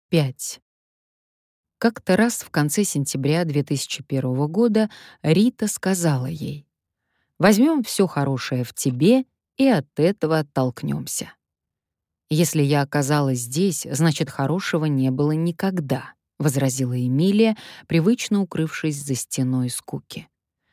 5. Как-то раз в конце сентября 2001 года Рита сказала ей: «Возьмем все хорошее в тебе и от этого оттолкнемся». «Если я оказалась здесь, значит, хорошего не было никогда», — возразила Эмилия, привычно укрывшись за стеной скуки.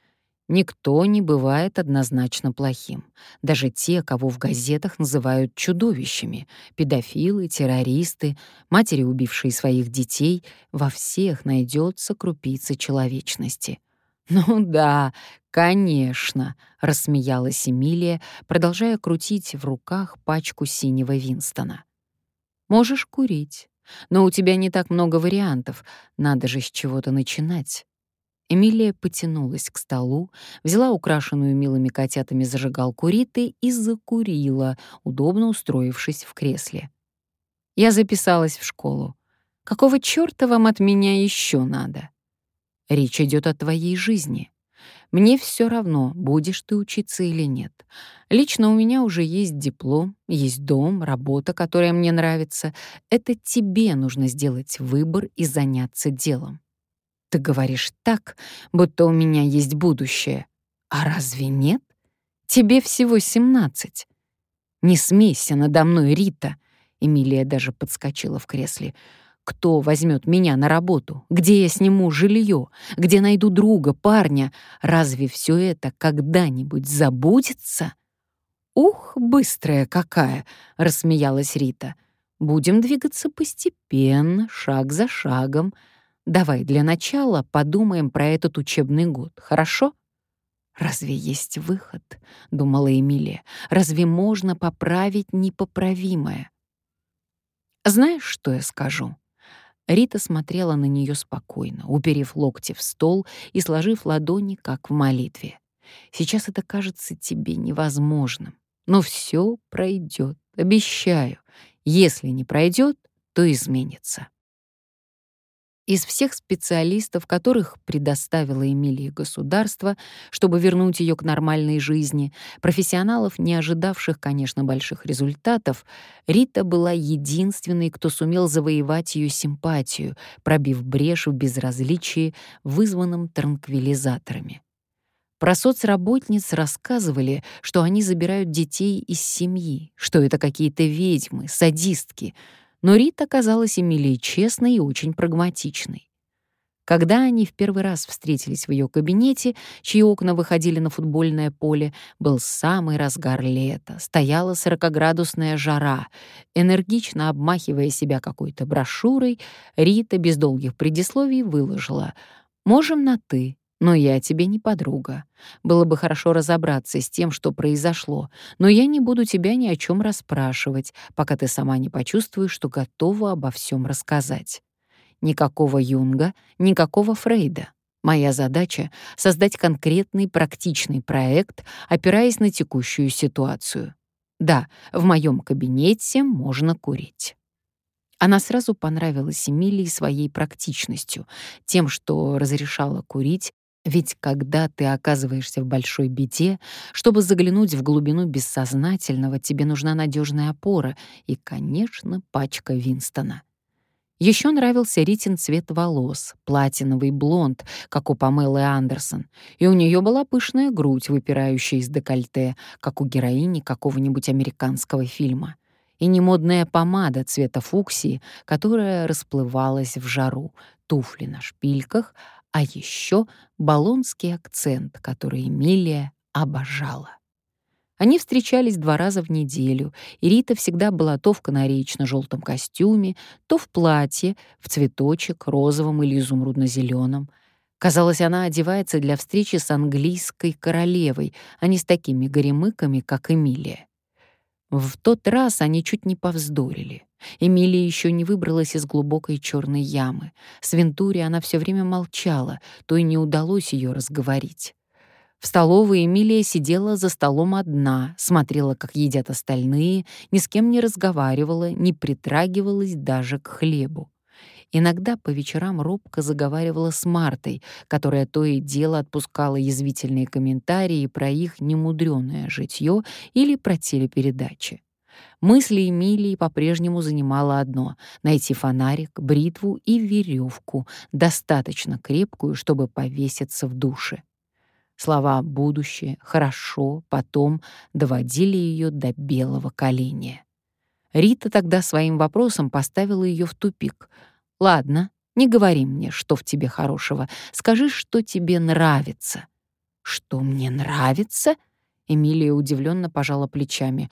Никто не бывает однозначно плохим. Даже те, кого в газетах называют чудовищами, педофилы, террористы, матери, убившие своих детей, во всех найдется крупица человечности. «Ну да, конечно», — рассмеялась Эмилия, продолжая крутить в руках пачку синего Винстона. «Можешь курить, но у тебя не так много вариантов, надо же с чего-то начинать». Эмилия потянулась к столу, взяла украшенную милыми котятами зажигалку Риты и закурила, удобно устроившись в кресле. «Я записалась в школу. Какого чёрта вам от меня еще надо? Речь идет о твоей жизни. Мне все равно, будешь ты учиться или нет. Лично у меня уже есть диплом, есть дом, работа, которая мне нравится. Это тебе нужно сделать выбор и заняться делом. Ты говоришь так, будто у меня есть будущее. А разве нет? Тебе всего 17. Не смейся надо мной, Рита. Эмилия даже подскочила в кресле. Кто возьмет меня на работу? Где я сниму жилье? Где найду друга, парня? Разве все это когда-нибудь забудется? Ух, быстрая какая, рассмеялась Рита. Будем двигаться постепенно, шаг за шагом. Давай для начала подумаем про этот учебный год, хорошо? «Разве есть выход?» — думала Эмилия. «Разве можно поправить непоправимое?» «Знаешь, что я скажу?» Рита смотрела на нее спокойно, уперев локти в стол и сложив ладони, как в молитве. «Сейчас это кажется тебе невозможным, но все пройдет, обещаю. Если не пройдет, то изменится». Из всех специалистов, которых предоставила Эмилии государство, чтобы вернуть ее к нормальной жизни, профессионалов, не ожидавших, конечно, больших результатов, Рита была единственной, кто сумел завоевать ее симпатию, пробив брешь в безразличии, вызванном транквилизаторами. Про соцработниц рассказывали, что они забирают детей из семьи, что это какие-то ведьмы, садистки, но Рита казалась Эмилии честной и очень прагматичной. Когда они в первый раз встретились в ее кабинете, чьи окна выходили на футбольное поле, был самый разгар лета, стояла 40-градусная жара. Энергично обмахивая себя какой-то брошюрой, Рита без долгих предисловий выложила: «Можем на «ты», но я тебе не подруга. Было бы хорошо разобраться с тем, что произошло, но я не буду тебя ни о чем расспрашивать, пока ты сама не почувствуешь, что готова обо всем рассказать. Никакого Юнга, никакого Фрейда. Моя задача — создать конкретный практичный проект, опираясь на текущую ситуацию. Да, в моем кабинете можно курить». Она сразу понравилась Эмилии своей практичностью, тем, что разрешала курить, ведь когда ты оказываешься в большой беде, чтобы заглянуть в глубину бессознательного, тебе нужна надежная опора и, конечно, пачка Винстона. Еще нравился Ритин цвет волос, платиновый блонд, как у Памелы Андерсон, и у нее была пышная грудь, выпирающая из декольте, как у героини какого-нибудь американского фильма, и немодная помада цвета фуксии, которая расплывалась в жару, туфли на шпильках, а еще болонский акцент, который Эмилия обожала. Они встречались 2 раза в неделю, и Рита всегда была то в канареечно-желтом костюме, то в платье, в цветочек, розовом или изумрудно-зеленом. Казалось, она одевается для встречи с английской королевой, а не с такими горемыками, как Эмилия. В тот раз они чуть не повздорили. Эмилия еще не выбралась из глубокой черной ямы. С Вентури она все время молчала, то и не удалось ее разговорить. В столовой Эмилия сидела за столом одна, смотрела, как едят остальные, ни с кем не разговаривала, не притрагивалась даже к хлебу. Иногда по вечерам робко заговаривала с Мартой, которая то и дело отпускала язвительные комментарии про их немудрёное житье или про телепередачи. Мысли Эмилии по-прежнему занимало одно — найти фонарик, бритву и веревку, достаточно крепкую, чтобы повеситься в душе. Слова «будущее», «хорошо», «потом» доводили ее до белого коленя. Рита тогда своим вопросом поставила ее в тупик. «Ладно, не говори мне, что в тебе хорошего. Скажи, что тебе нравится». «Что мне нравится?» Эмилия удивленно пожала плечами.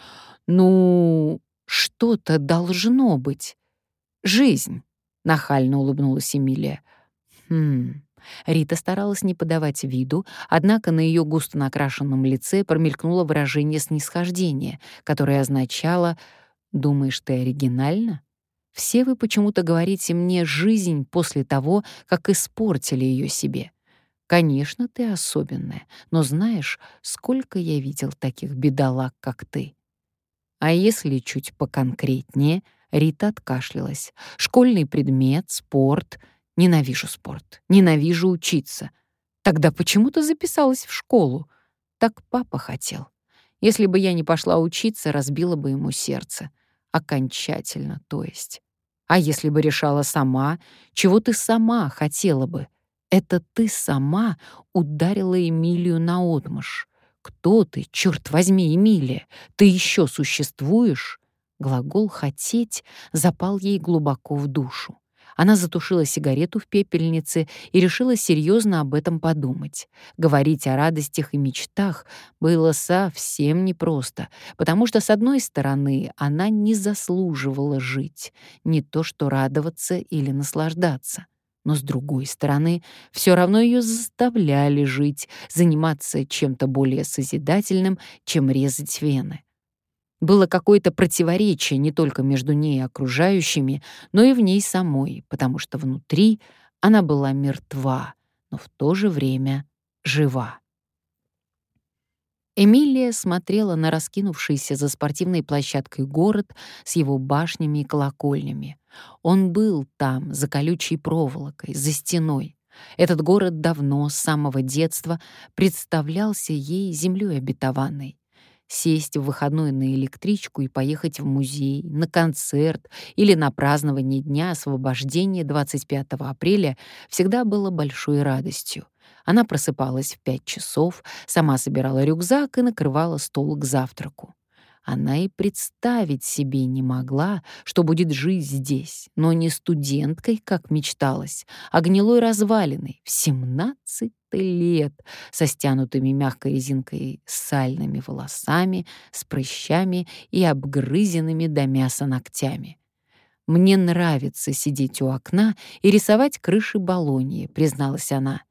«Ну, что-то должно быть. Жизнь», — нахально улыбнулась Эмилия. «Хм». Рита старалась не подавать виду, однако на ее густо накрашенном лице промелькнуло выражение снисхождения, которое означало: «Думаешь, ты оригинальна? Все вы почему-то говорите мне «жизнь» после того, как испортили ее себе. Конечно, ты особенная, но знаешь, сколько я видел таких бедолаг, как ты». А если чуть поконкретнее, Рита откашлялась. Школьный предмет, спорт. Ненавижу спорт. Ненавижу учиться. Тогда почему ты записалась в школу? Так папа хотел. Если бы я не пошла учиться, разбила бы ему сердце. Окончательно, то есть. А если бы решала сама, чего ты сама хотела бы? Это ты сама ударила Эмилию наотмашь. Кто ты, черт возьми, Эмилия? Ты еще существуешь? Глагол «хотеть» запал ей глубоко в душу. Она затушила сигарету в пепельнице и решила серьезно об этом подумать. Говорить о радостях и мечтах было совсем непросто, потому что, с одной стороны, она не заслуживала жить, не то что радоваться или наслаждаться. Но, с другой стороны, все равно ее заставляли жить, заниматься чем-то более созидательным, чем резать вены. Было какое-то противоречие не только между ней и окружающими, но и в ней самой, потому что внутри она была мертва, но в то же время жива. Эмилия смотрела на раскинувшийся за спортивной площадкой город с его башнями и колокольнями. Он был там, за колючей проволокой, за стеной. Этот город давно, с самого детства, представлялся ей землей обетованной. Сесть в выходной на электричку и поехать в музей, на концерт или на празднование Дня освобождения 25 апреля всегда было большой радостью. Она просыпалась в 5 часов, сама собирала рюкзак и накрывала стол к завтраку. Она и представить себе не могла, что будет жить здесь, но не студенткой, как мечталось, а гнилой развалиной в 17 лет, со стянутыми мягкой резинкой сальными волосами, с прыщами и обгрызенными до мяса ногтями. «Мне нравится сидеть у окна и рисовать крыши Болоньи», — призналась она.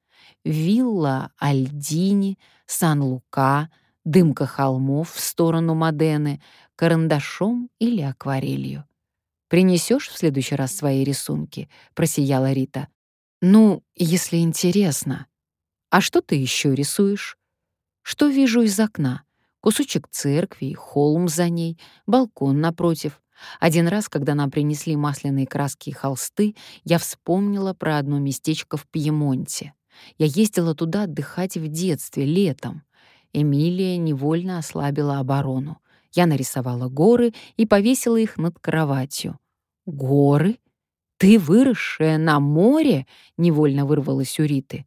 «Вилла Альдини, Сан-Лука, дымка холмов в сторону Модены, карандашом или акварелью. Принесешь в следующий раз свои рисунки?» — просияла Рита. «Ну, если интересно. А что ты еще рисуешь?» «Что вижу из окна? Кусочек церкви, холм за ней, балкон напротив. Один раз, когда нам принесли масляные краски и холсты, я вспомнила про одно местечко в Пьемонте. Я ездила туда отдыхать в детстве, летом. Эмилия невольно ослабила оборону. Я нарисовала горы и повесила их над кроватью. «Горы? Ты выросшая на море?» — невольно вырвалась у Риты.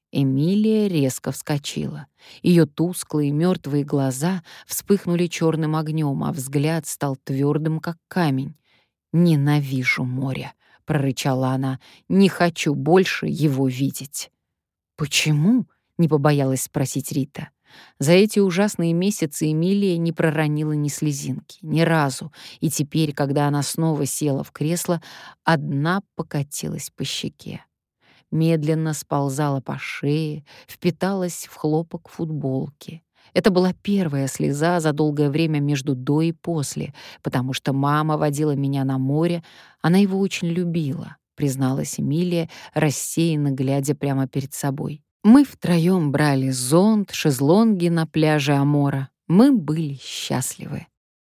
Эмилия резко вскочила. Ее тусклые мертвые глаза вспыхнули черным огнем, а взгляд стал твердым, как камень. «Ненавижу море», — прорычала она. «Не хочу больше его видеть». «Почему?» — не побоялась спросить Рита. За эти ужасные месяцы Эмилия не проронила ни слезинки, ни разу, и теперь, когда она снова села в кресло, одна покатилась по щеке. Медленно сползала по шее, впиталась в хлопок футболки. Это была первая слеза за долгое время между до и после, потому что мама водила меня на море, она его очень любила, призналась Эмилия, рассеянно глядя прямо перед собой. Мы втроем брали зонт, шезлонги на пляже Амора. Мы были счастливы.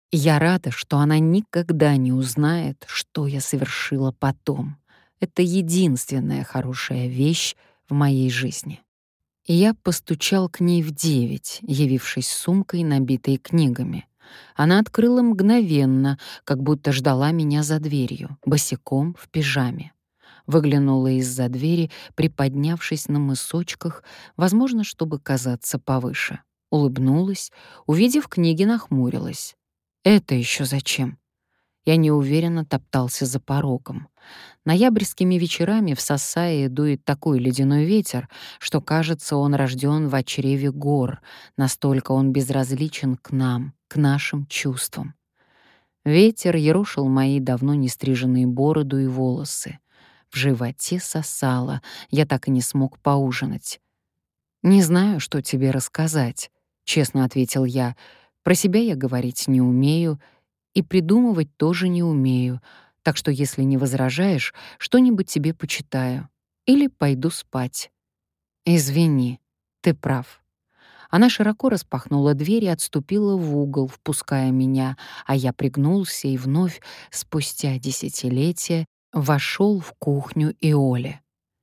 Я рада, что она никогда не узнает, что я совершила потом. Это единственная хорошая вещь в моей жизни. И я постучал к ней в 9, явившись с сумкой, набитой книгами. Она открыла мгновенно, как будто ждала меня за дверью, босиком в пижаме. Выглянула из-за двери, приподнявшись на мысочках, возможно, чтобы казаться повыше. Улыбнулась, увидев книги, нахмурилась. «Это еще зачем?» Я неуверенно топтался за порогом. Ноябрьскими вечерами в Сассае дует такой ледяной ветер, что, кажется, он рожден в чреве гор, настолько он безразличен к нам, к нашим чувствам. Ветер ерошил мои давно не стриженные бороду и волосы. В животе сосало, я так и не смог поужинать. «Не знаю, что тебе рассказать», — честно ответил я. «Про себя я говорить не умею и придумывать тоже не умею, так что, если не возражаешь, что-нибудь тебе почитаю или пойду спать». «Извини, ты прав». Она широко распахнула дверь и отступила в угол, впуская меня, а я пригнулся и вновь, спустя десятилетия, вошел в кухню Иоли.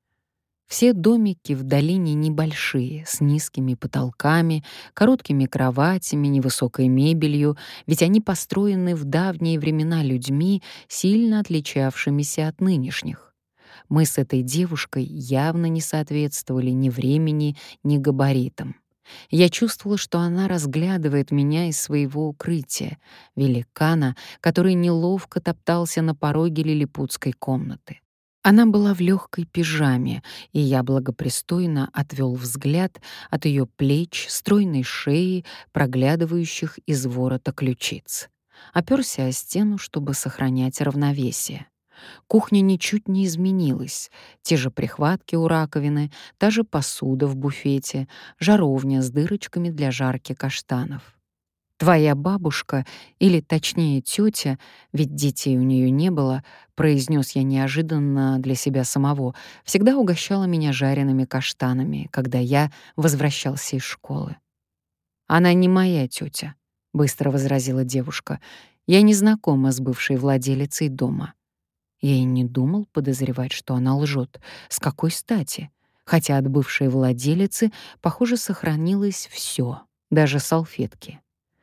Все домики в долине небольшие, с низкими потолками, короткими кроватями, невысокой мебелью, ведь они построены в давние времена людьми, сильно отличавшимися от нынешних. Мы с этой девушкой явно не соответствовали ни времени, ни габаритам. Я чувствовала, что она разглядывает меня из своего укрытия, великана, который неловко топтался на пороге лилипутской комнаты. Она была в легкой пижаме, и я благопристойно отвел взгляд от ее плеч, стройной шеи, проглядывающих из ворота ключиц. Оперся о стену, чтобы сохранять равновесие. Кухня ничуть не изменилась. Те же прихватки у раковины, та же посуда в буфете, жаровня с дырочками для жарки каштанов. «Твоя бабушка, или точнее тетя, ведь детей у нее не было», произнес я неожиданно для себя самого, всегда угощала меня жареными каштанами, когда я возвращался из школы. «Она не моя тетя», — быстро возразила девушка. «Я не знакома с бывшей владелицей дома». Я и не думал подозревать, что она лжет. С какой стати? Хотя от бывшей владелицы, похоже, сохранилось все, даже салфетки.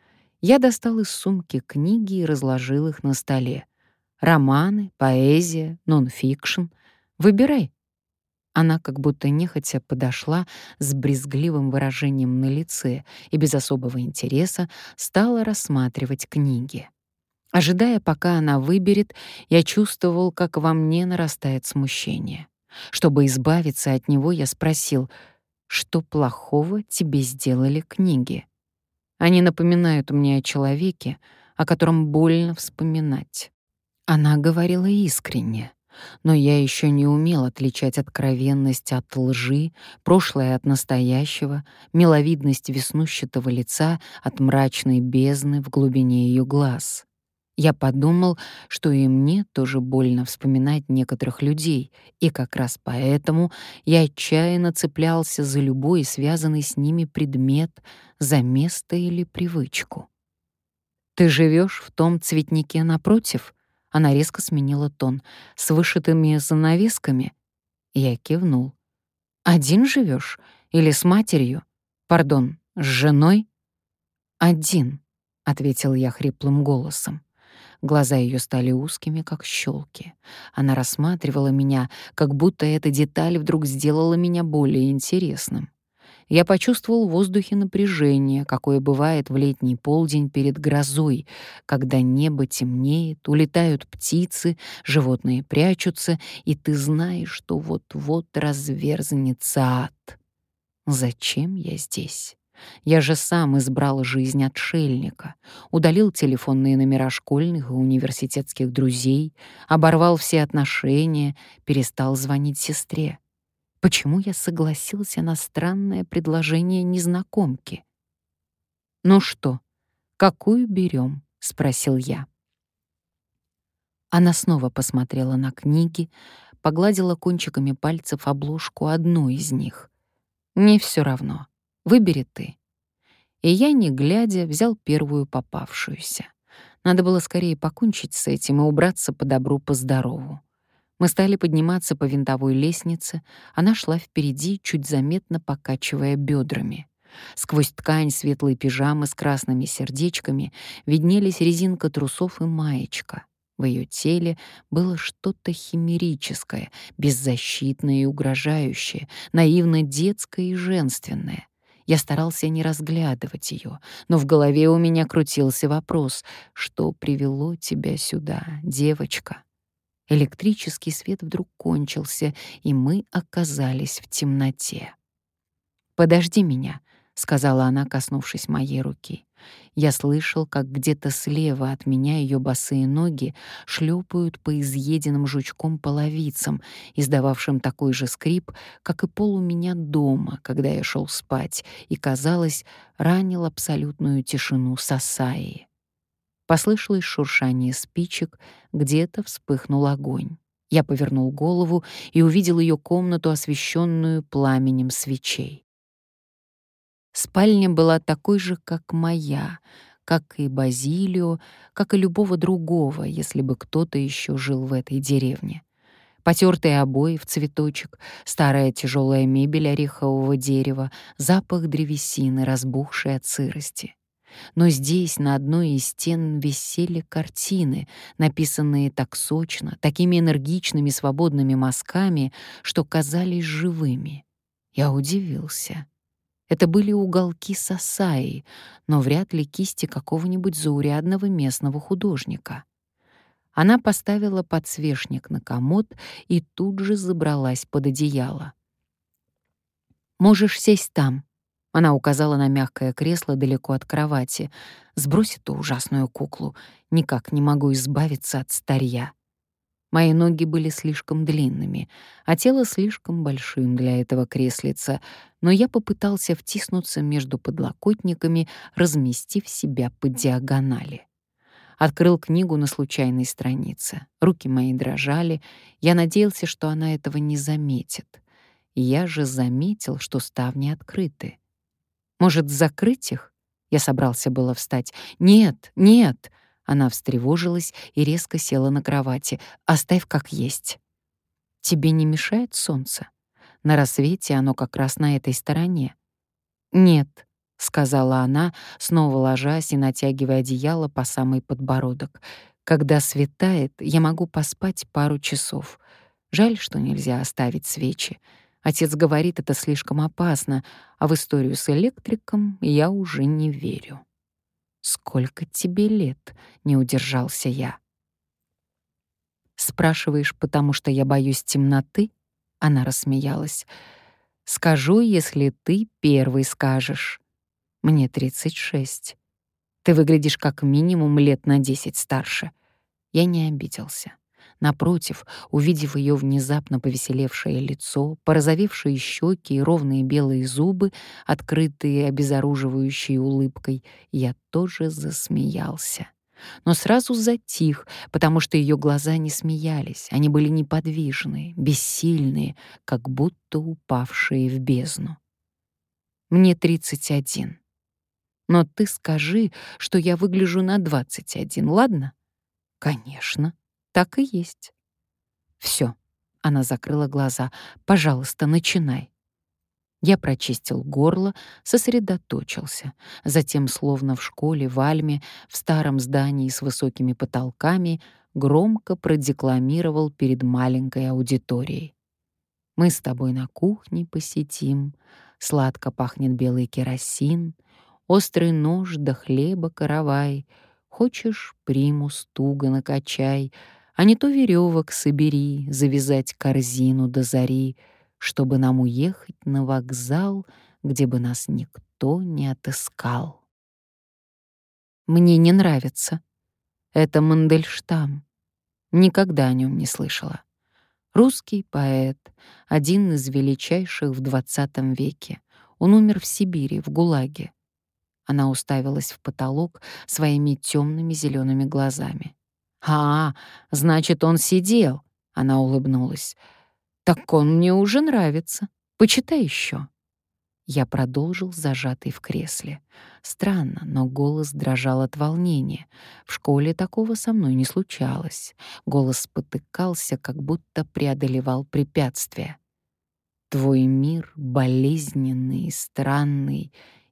Я достал из сумки книги и разложил их на столе. Романы, поэзия, нон-фикшн. Выбирай. Она как будто нехотя подошла с брезгливым выражением на лице и без особого интереса стала рассматривать книги. Ожидая, пока она выберет, я чувствовал, как во мне нарастает смущение. Чтобы избавиться от него, я спросил, что плохого тебе сделали книги? Они напоминают мне о человеке, о котором больно вспоминать. Она говорила искренне, но я еще не умел отличать откровенность от лжи, прошлое от настоящего, миловидность веснущатого лица от мрачной бездны в глубине ее глаз. Я подумал, что и мне тоже больно вспоминать некоторых людей, и как раз поэтому я отчаянно цеплялся за любой связанный с ними предмет, за место или привычку. «Ты живешь в том цветнике напротив?» Она резко сменила тон. «С вышитыми занавесками?» Я кивнул. «Один живешь? Или с матерью? Пардон, с женой?» «Один», — ответил я хриплым голосом. Глаза ее стали узкими, как щелки. Она рассматривала меня, как будто эта деталь вдруг сделала меня более интересным. Я почувствовал в воздухе напряжение, какое бывает в летний полдень перед грозой, когда небо темнеет, улетают птицы, животные прячутся, и ты знаешь, что вот-вот разверзнется ад. Зачем я здесь? Я же сам избрал жизнь отшельника, удалил телефонные номера школьных и университетских друзей, оборвал все отношения, перестал звонить сестре. Почему я согласился на странное предложение незнакомки? «Ну что, какую берем?» — спросил я. Она снова посмотрела на книги, погладила кончиками пальцев обложку одной из них. «Мне все равно. Выбери ты». И я, не глядя, взял первую попавшуюся. Надо было скорее покончить с этим и убраться по добру, по здорову. Мы стали подниматься по винтовой лестнице, она шла впереди, чуть заметно покачивая бедрами. Сквозь ткань светлой пижамы с красными сердечками виднелись резинка трусов и маечка. В ее теле было что-то химерическое, беззащитное и угрожающее, наивно детское и женственное. Я старался не разглядывать ее, но в голове у меня крутился вопрос: что привело тебя сюда, девочка? Электрический свет вдруг кончился, и мы оказались в темноте. «Подожди меня», — сказала она, коснувшись моей руки. Я слышал, как где-то слева от меня ее босые ноги шлепают по изъеденным жучком половицам, издававшим такой же скрип, как и пол у меня дома, когда я шел спать, и, казалось, ранил абсолютную тишину Сасаи. Послышалось шуршание спичек, где-то вспыхнул огонь. Я повернул голову и увидел ее комнату, освещенную пламенем свечей. Спальня была такой же, как моя, как и Базилио, как и любого другого, если бы кто-то еще жил в этой деревне. Потертые обои в цветочек, старая тяжелая мебель орехового дерева, запах древесины, разбухшей от сырости. Но здесь на одной из стен висели картины, написанные так сочно, такими энергичными свободными мазками, что казались живыми. Я удивился. Это были уголки Сасаи, но вряд ли кисти какого-нибудь заурядного местного художника. Она поставила подсвечник на комод и тут же забралась под одеяло. «Можешь сесть там», — она указала на мягкое кресло далеко от кровати. «Сбрось эту ужасную куклу. Никак не могу избавиться от старья». Мои ноги были слишком длинными, а тело слишком большим для этого креслица, но я попытался втиснуться между подлокотниками, разместив себя по диагонали. Открыл книгу на случайной странице. Руки мои дрожали. Я надеялся, что она этого не заметит. Я же заметил, что ставни открыты. Может, закрыть их? Я собрался было встать. «Нет, нет!» Она встревожилась и резко села на кровати. «Оставь как есть». «Тебе не мешает солнце? На рассвете оно как раз на этой стороне». «Нет», — сказала она, снова ложась и натягивая одеяло по самый подбородок. «Когда светает, я могу поспать пару часов. Жаль, что нельзя оставить свечи. Отец говорит, это слишком опасно, а в историю с электриком я уже не верю». «Сколько тебе лет?» — не удержался я. «Спрашиваешь, потому что я боюсь темноты?» Она рассмеялась. «Скажу, если ты первый скажешь. Мне 36. Ты выглядишь как минимум лет на 10 старше». Я не обиделся. Напротив, увидев ее внезапно повеселевшее лицо, порозовевшие щеки и ровные белые зубы, открытые обезоруживающей улыбкой, я тоже засмеялся. Но сразу затих, потому что ее глаза не смеялись, они были неподвижные, бессильные, как будто упавшие в бездну. «Мне 31. Но ты скажи, что я выгляжу на 21, ладно?» «Конечно, так и есть». «Всё». Она закрыла глаза. «Пожалуйста, начинай». Я прочистил горло, сосредоточился. Затем, словно в школе в Альме, в старом здании с высокими потолками, громко продекламировал перед маленькой аудиторией. «Мы с тобой на кухне посидим, сладко пахнет белый керосин, острый нож да хлеба каравай, хочешь, примус туго накачай, а не то веревок собери, завязать корзину до зари, чтобы нам уехать на вокзал, где бы нас никто не отыскал». Мне не нравится. Это Мандельштам. Никогда о нем не слышала. Русский поэт, один из величайших в XX веке. Он умер в Сибири, в ГУЛАГе. Она уставилась в потолок своими темными зелеными глазами. «А, значит, он сидел», — она улыбнулась. «Так он мне уже нравится. Почитай еще». Я продолжил, зажатый в кресле. Странно, но голос дрожал от волнения. В школе такого со мной не случалось. Голос спотыкался, как будто преодолевал препятствия. «Твой мир болезненный и странный,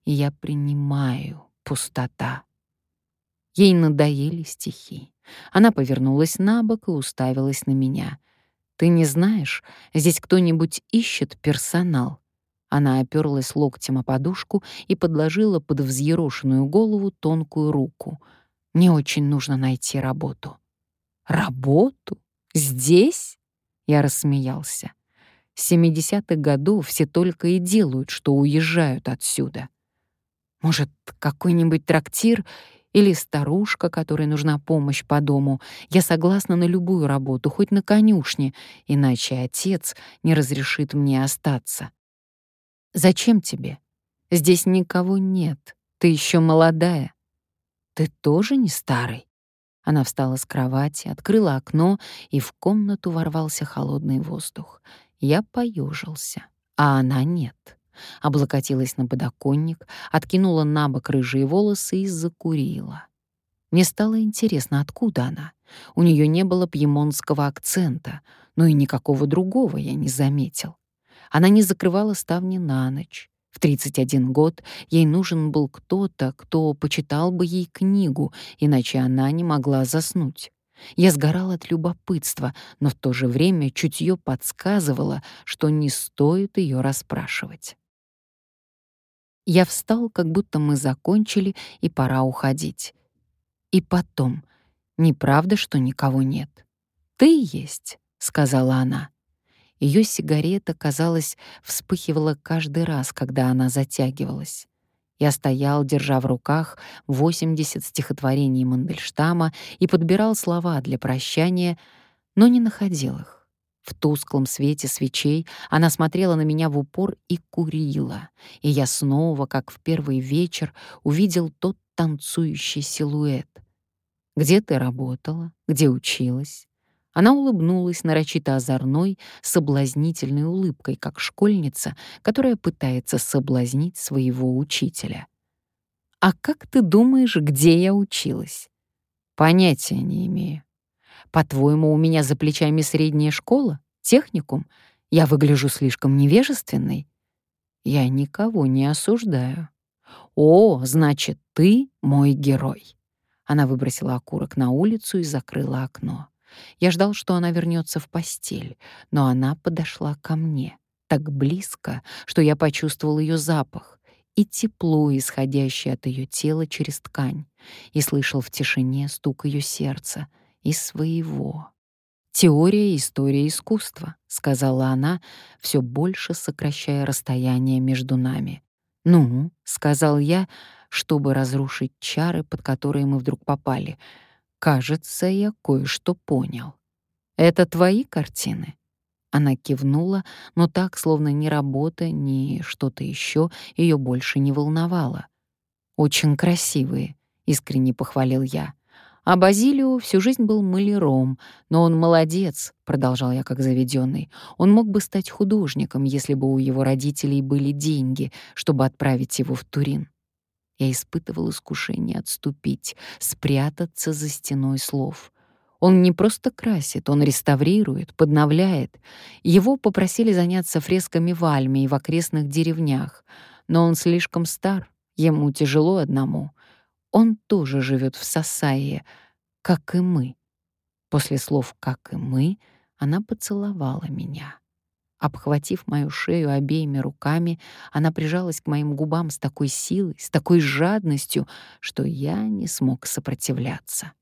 Я принимаю пустота. Ей надоели стихи. Она повернулась на бок и уставилась на меня. «Ты не знаешь, здесь кто-нибудь ищет персонал?» Она оперлась локтем о подушку и подложила под взъерошенную голову тонкую руку. «Мне очень нужно найти работу». «Работу? Здесь?» Я рассмеялся. С 70-х годов все только и делают, что уезжают отсюда. Может, какой-нибудь трактир или старушка, которой нужна помощь по дому. Я согласна на любую работу, хоть на конюшне, иначе отец не разрешит мне остаться. Зачем тебе? Здесь никого нет. Ты еще молодая. Ты тоже не старый. Она встала с кровати, открыла окно, и в комнату ворвался холодный воздух. Я поежился, а она нет. Облокотилась на подоконник, откинула на бок рыжие волосы и закурила. Мне стало интересно, откуда она. У нее не было пьемонтского акцента, но и никакого другого я не заметил. Она не закрывала ставни на ночь. В 31 год ей нужен был кто-то, кто почитал бы ей книгу, иначе она не могла заснуть. Я сгорал от любопытства, но в то же время чутье подсказывало, что не стоит ее расспрашивать. Я встал, как будто мы закончили, и пора уходить. И потом, неправда, что никого нет? «Ты есть», — сказала она. Ее сигарета, казалось, вспыхивала каждый раз, когда она затягивалась. Я стоял, держа в руках 80 стихотворений Мандельштама и подбирал слова для прощания, но не находил их. В тусклом свете свечей она смотрела на меня в упор и курила, и я снова, как в первый вечер, увидел тот танцующий силуэт. «Где ты работала? Где училась?» Она улыбнулась нарочито озорной, соблазнительной улыбкой, как школьница, которая пытается соблазнить своего учителя. «А как ты думаешь, где я училась?» «Понятия не имею. По-твоему, у меня за плечами средняя школа? Техникум? Я выгляжу слишком невежественной?» «Я никого не осуждаю». «О, значит, ты мой герой». Она выбросила окурок на улицу и закрыла окно. Я ждал, что она вернется в постель, но она подошла ко мне так близко, что я почувствовал ее запах и тепло, исходящее от ее тела через ткань, и слышал в тишине стук ее сердца и своего. «Теория и история искусства», — сказала она, все больше сокращая расстояние между нами. «Ну», — сказал я, чтобы разрушить чары, под которые мы вдруг попали, «кажется, я кое-что понял. Это твои картины?» Она кивнула, но так, словно ни работа, ни что-то еще ее больше не волновало. «Очень красивые», — искренне похвалил я. А Базилио всю жизнь был маляром, но он молодец, продолжал я как заведенный. Он мог бы стать художником, если бы у его родителей были деньги, чтобы отправить его в Турин. Я испытывал искушение отступить, спрятаться за стеной слов. Он не просто красит, он реставрирует, подновляет. Его попросили заняться фресками в Альме и в окрестных деревнях, но он слишком стар, ему тяжело одному. Он тоже живет в Сасайе, как и мы. После слов «как и мы» она поцеловала меня. Обхватив мою шею обеими руками, она прижалась к моим губам с такой силой, с такой жадностью, что я не смог сопротивляться.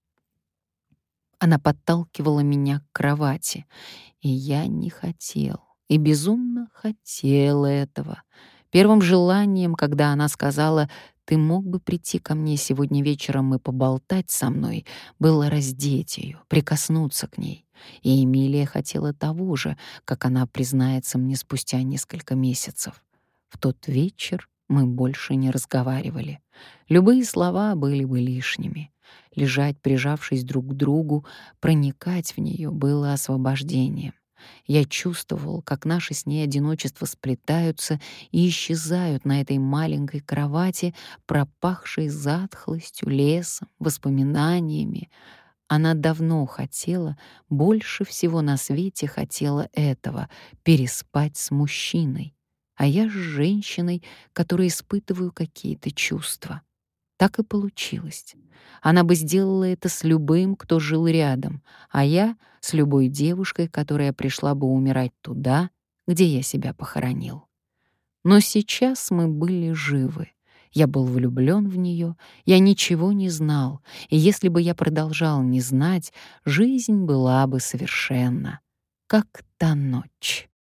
Она подталкивала меня к кровати, и я не хотел, и безумно хотел этого. Первым желанием, когда она сказала «ты мог бы прийти ко мне сегодня вечером и поболтать со мной», было раздеть ее, прикоснуться к ней. И Эмилия хотела того же, как она признается мне спустя несколько месяцев. В тот вечер мы больше не разговаривали. Любые слова были бы лишними. Лежать, прижавшись друг к другу, проникать в нее было освобождением. Я чувствовал, как наши с ней одиночества сплетаются и исчезают на этой маленькой кровати, пропахшей затхлостью, лесом, воспоминаниями. Она давно хотела, больше всего на свете хотела этого — переспать с мужчиной. а я с женщиной, которой испытываю какие-то чувства. Так и получилось. Она бы сделала это с любым, кто жил рядом, а я — с любой девушкой, которая пришла бы умирать туда, где я себя похоронил. Но сейчас мы были живы. Я был влюблён в неё, я ничего не знал, и если бы я продолжал не знать, жизнь была бы совершенна, как та ночь.